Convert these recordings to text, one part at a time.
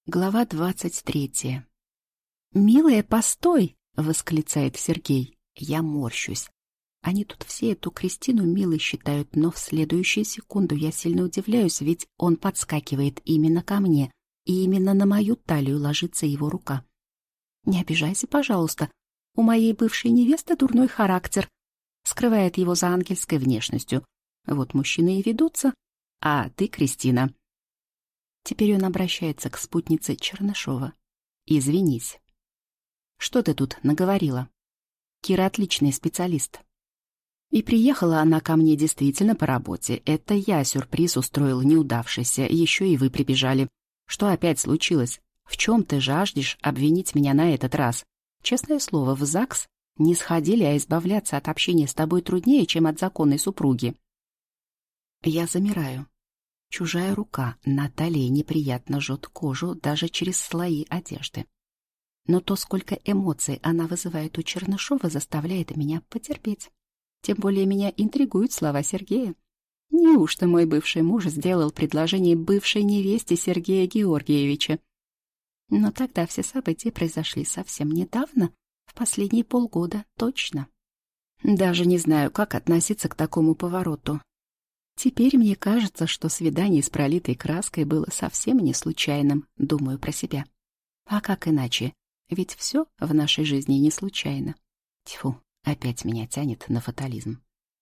Глава 23. «Милая, постой!» — восклицает Сергей. Я морщусь. Они тут все эту Кристину милой считают, но в следующую секунду я сильно удивляюсь, ведь он подскакивает именно ко мне, и именно на мою талию ложится его рука. «Не обижайся, пожалуйста. У моей бывшей невесты дурной характер», скрывает его за ангельской внешностью. Вот мужчины и ведутся. А ты, Кристина. Теперь он обращается к спутнице Чернышова. Извинись. Что ты тут наговорила? Кира отличный специалист. И приехала она ко мне действительно по работе. Это я сюрприз устроил неудавшийся, еще и вы прибежали. Что опять случилось? В чем ты жаждешь обвинить меня на этот раз? Честное слово, в ЗАГС не сходили, а избавляться от общения с тобой труднее, чем от законной супруги. Я замираю. Чужая рука на талии неприятно жжет кожу даже через слои одежды. Но то, сколько эмоций она вызывает у Чернышова, заставляет меня потерпеть. Тем более меня интригуют слова Сергея. Неужто мой бывший муж сделал предложение бывшей невесте Сергея Георгиевича? Но тогда все события произошли совсем недавно, в последние полгода точно. Даже не знаю, как относиться к такому повороту. Теперь мне кажется, что свидание с пролитой краской было совсем не случайным, думаю про себя. А как иначе? Ведь все в нашей жизни не случайно. Тьфу, опять меня тянет на фатализм.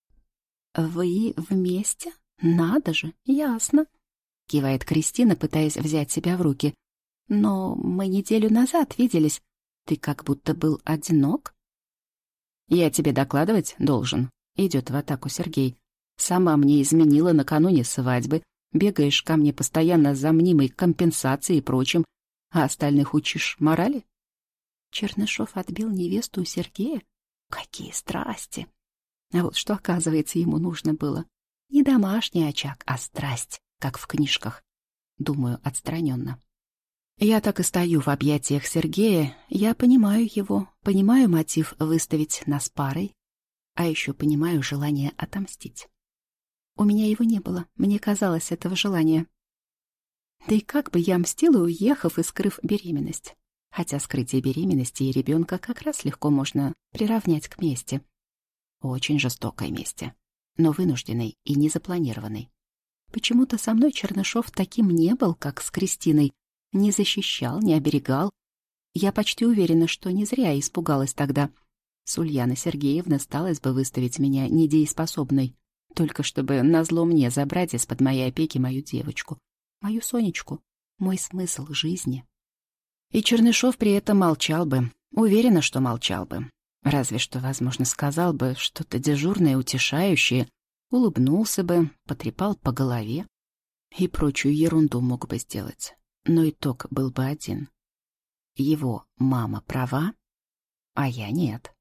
«Вы вместе? Надо же, ясно», — кивает Кристина, пытаясь взять себя в руки. «Но мы неделю назад виделись. Ты как будто был одинок». «Я тебе докладывать должен», — идет в атаку Сергей. «Сама мне изменила накануне свадьбы, бегаешь ко мне постоянно за мнимой компенсацией и прочим, а остальных учишь морали?» Чернышов отбил невесту у Сергея? Какие страсти! А вот что, оказывается, ему нужно было. Не домашний очаг, а страсть, как в книжках. Думаю, отстраненно. Я так и стою в объятиях Сергея, я понимаю его, понимаю мотив выставить нас парой, а еще понимаю желание отомстить. У меня его не было, мне казалось этого желания. Да и как бы я мстила, уехав и скрыв беременность. Хотя скрытие беременности и ребенка как раз легко можно приравнять к мести. Очень жестокой мести, но вынужденной и незапланированной. Почему-то со мной Чернышов таким не был, как с Кристиной. Не защищал, не оберегал. Я почти уверена, что не зря испугалась тогда. С Ульяной Сергеевной сталось бы выставить меня недееспособной, только чтобы назло мне забрать из-под моей опеки мою девочку, мою Сонечку, мой смысл жизни. И Чернышов при этом молчал бы, уверена, что молчал бы. Разве что, возможно, сказал бы что-то дежурное, утешающее, улыбнулся бы, потрепал по голове и прочую ерунду мог бы сделать. Но итог был бы один. Его мама права, а я нет.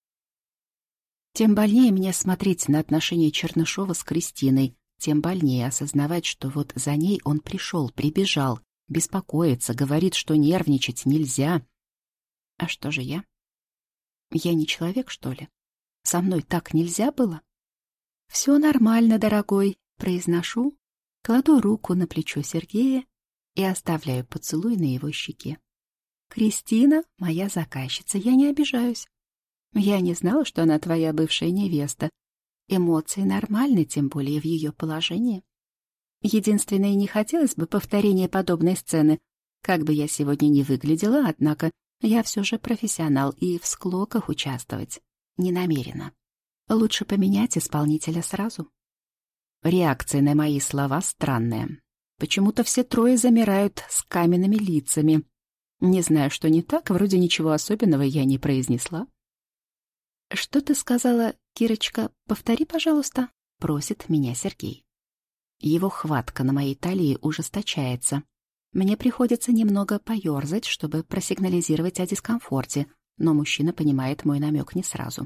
Тем больнее мне смотреть на отношения Чернышова с Кристиной, тем больнее осознавать, что вот за ней он пришел, прибежал, беспокоится, говорит, что нервничать нельзя. А что же я? Я не человек, что ли? Со мной так нельзя было? «Все нормально, дорогой», — произношу, кладу руку на плечо Сергея и оставляю поцелуй на его щеке. «Кристина — моя заказчица, я не обижаюсь. Я не знала, что она твоя бывшая невеста. Эмоции нормальны, тем более в ее положении. Единственное, не хотелось бы повторения подобной сцены. Как бы я сегодня ни выглядела, однако я все же профессионал и в склоках участвовать не намерена. Лучше поменять исполнителя сразу». Реакция на мои слова странная. Почему-то все трое замирают с каменными лицами. Не знаю, что не так, вроде ничего особенного я не произнесла. «Что ты сказала, Кирочка? Повтори, пожалуйста», — просит меня Сергей. Его хватка на моей талии ужесточается. Мне приходится немного поёрзать, чтобы просигнализировать о дискомфорте, но мужчина понимает мой намек не сразу.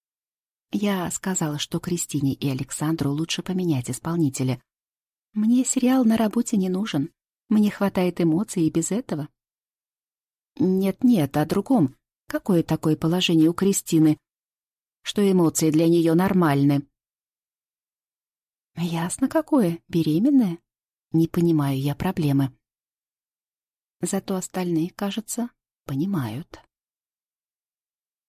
Я сказала, что Кристине и Александру лучше поменять исполнителя. Мне сериал на работе не нужен. Мне хватает эмоций и без этого. Нет-нет, о другом. Какое такое положение у Кристины, что эмоции для нее нормальны? Ясно какое, беременная. Не понимаю я проблемы. Зато остальные, кажется, понимают.